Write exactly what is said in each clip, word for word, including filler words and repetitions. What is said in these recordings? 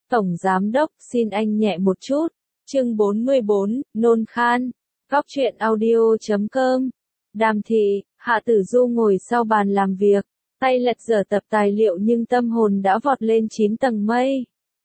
Tổng Giám Đốc, xin anh nhẹ một chút. Chương bốn mươi bốn, nôn khan. Góc truyện audio chấm com. Đàm thị, Hạ Tử Du ngồi sau bàn làm việc, tay lật dở tập tài liệu nhưng tâm hồn đã vọt lên chín tầng mây.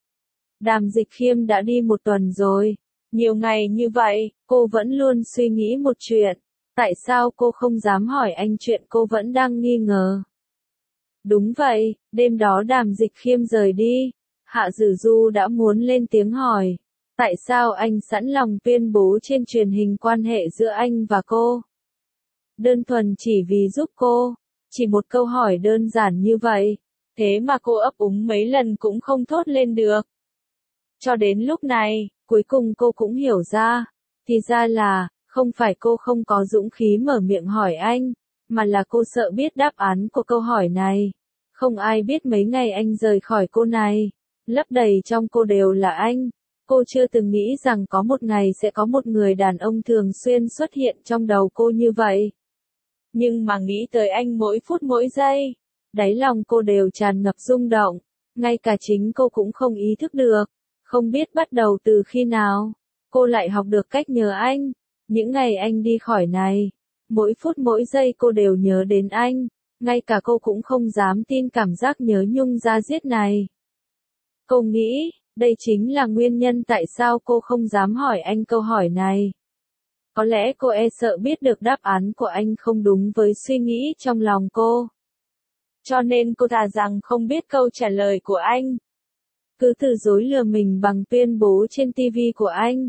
Đàm Dịch Khiêm đã đi một tuần rồi. Nhiều ngày như vậy, cô vẫn luôn suy nghĩ một chuyện. Tại sao cô không dám hỏi anh chuyện cô vẫn đang nghi ngờ? Đúng vậy, đêm đó Đàm Dịch Khiêm rời đi, Hạ Tử Du đã muốn lên tiếng hỏi. Tại sao anh sẵn lòng tuyên bố trên truyền hình quan hệ giữa anh và cô? Đơn thuần chỉ vì giúp cô. Chỉ một câu hỏi đơn giản như vậy. Thế mà cô ấp úng mấy lần cũng không thốt lên được. Cho đến lúc này, cuối cùng cô cũng hiểu ra. Thì ra là, không phải cô không có dũng khí mở miệng hỏi anh, mà là cô sợ biết đáp án của câu hỏi này. Không ai biết mấy ngày anh rời khỏi cô này. Lấp đầy trong cô đều là anh. Cô chưa từng nghĩ rằng có một ngày sẽ có một người đàn ông thường xuyên xuất hiện trong đầu cô như vậy. Nhưng mà nghĩ tới anh mỗi phút mỗi giây, đáy lòng cô đều tràn ngập rung động, ngay cả chính cô cũng không ý thức được. Không biết bắt đầu từ khi nào, cô lại học được cách nhớ anh. Những ngày anh đi khỏi này, mỗi phút mỗi giây cô đều nhớ đến anh, ngay cả cô cũng không dám tin cảm giác nhớ nhung da diết này. Cô nghĩ, đây chính là nguyên nhân tại sao cô không dám hỏi anh câu hỏi này. Có lẽ cô e sợ biết được đáp án của anh không đúng với suy nghĩ trong lòng cô. Cho nên cô thà rằng không biết câu trả lời của anh. Cứ từ dối lừa mình bằng tuyên bố trên ti vi của anh.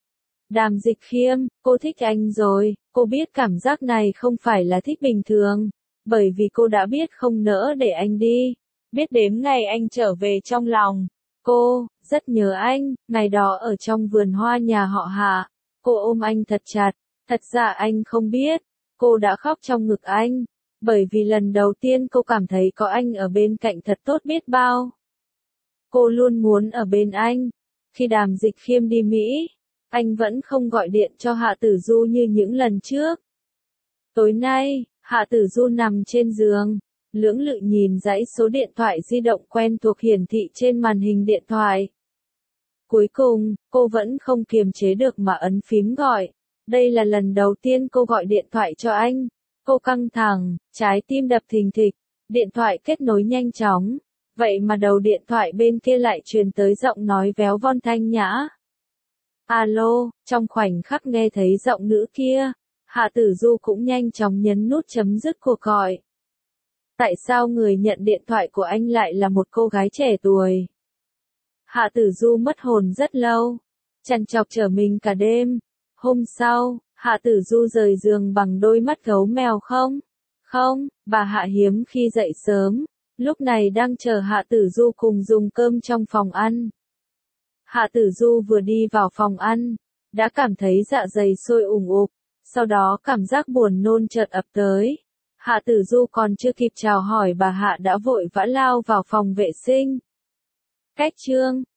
Đàm Dịch Khiêm, cô thích anh rồi, cô biết cảm giác này không phải là thích bình thường, bởi vì cô đã biết không nỡ để anh đi, biết đếm ngày anh trở về trong lòng. Cô, rất nhớ anh, ngày đó ở trong vườn hoa nhà họ Hạ, cô ôm anh thật chặt, thật ra anh không biết, cô đã khóc trong ngực anh, bởi vì lần đầu tiên cô cảm thấy có anh ở bên cạnh thật tốt biết bao. Cô luôn muốn ở bên anh. Khi Đàm Dịch Khiêm đi Mỹ, anh vẫn không gọi điện cho Hạ Tử Du như những lần trước. Tối nay, Hạ Tử Du nằm trên giường, lưỡng lự nhìn dãy số điện thoại di động quen thuộc hiển thị trên màn hình điện thoại. Cuối cùng, cô vẫn không kiềm chế được mà ấn phím gọi. Đây là lần đầu tiên cô gọi điện thoại cho anh. Cô căng thẳng, trái tim đập thình thịch, điện thoại kết nối nhanh chóng. Vậy mà đầu điện thoại bên kia lại truyền tới giọng nói véo von thanh nhã. Alo, trong khoảnh khắc nghe thấy giọng nữ kia, Hạ Tử Du cũng nhanh chóng nhấn nút chấm dứt cuộc gọi. Tại sao người nhận điện thoại của anh lại là một cô gái trẻ tuổi? Hạ Tử Du mất hồn rất lâu, trằn trọc trở mình cả đêm. Hôm sau, Hạ Tử Du rời giường bằng đôi mắt gấu mèo không? Không, bà Hạ hiếm khi dậy sớm, lúc này đang chờ Hạ Tử Du cùng dùng cơm trong phòng ăn. Hạ Tử Du vừa đi vào phòng ăn, đã cảm thấy dạ dày sôi ủng ục, sau đó cảm giác buồn nôn chợt ập tới. Hạ Tử Du còn chưa kịp chào hỏi bà Hạ đã vội vã lao vào phòng vệ sinh. Cách chương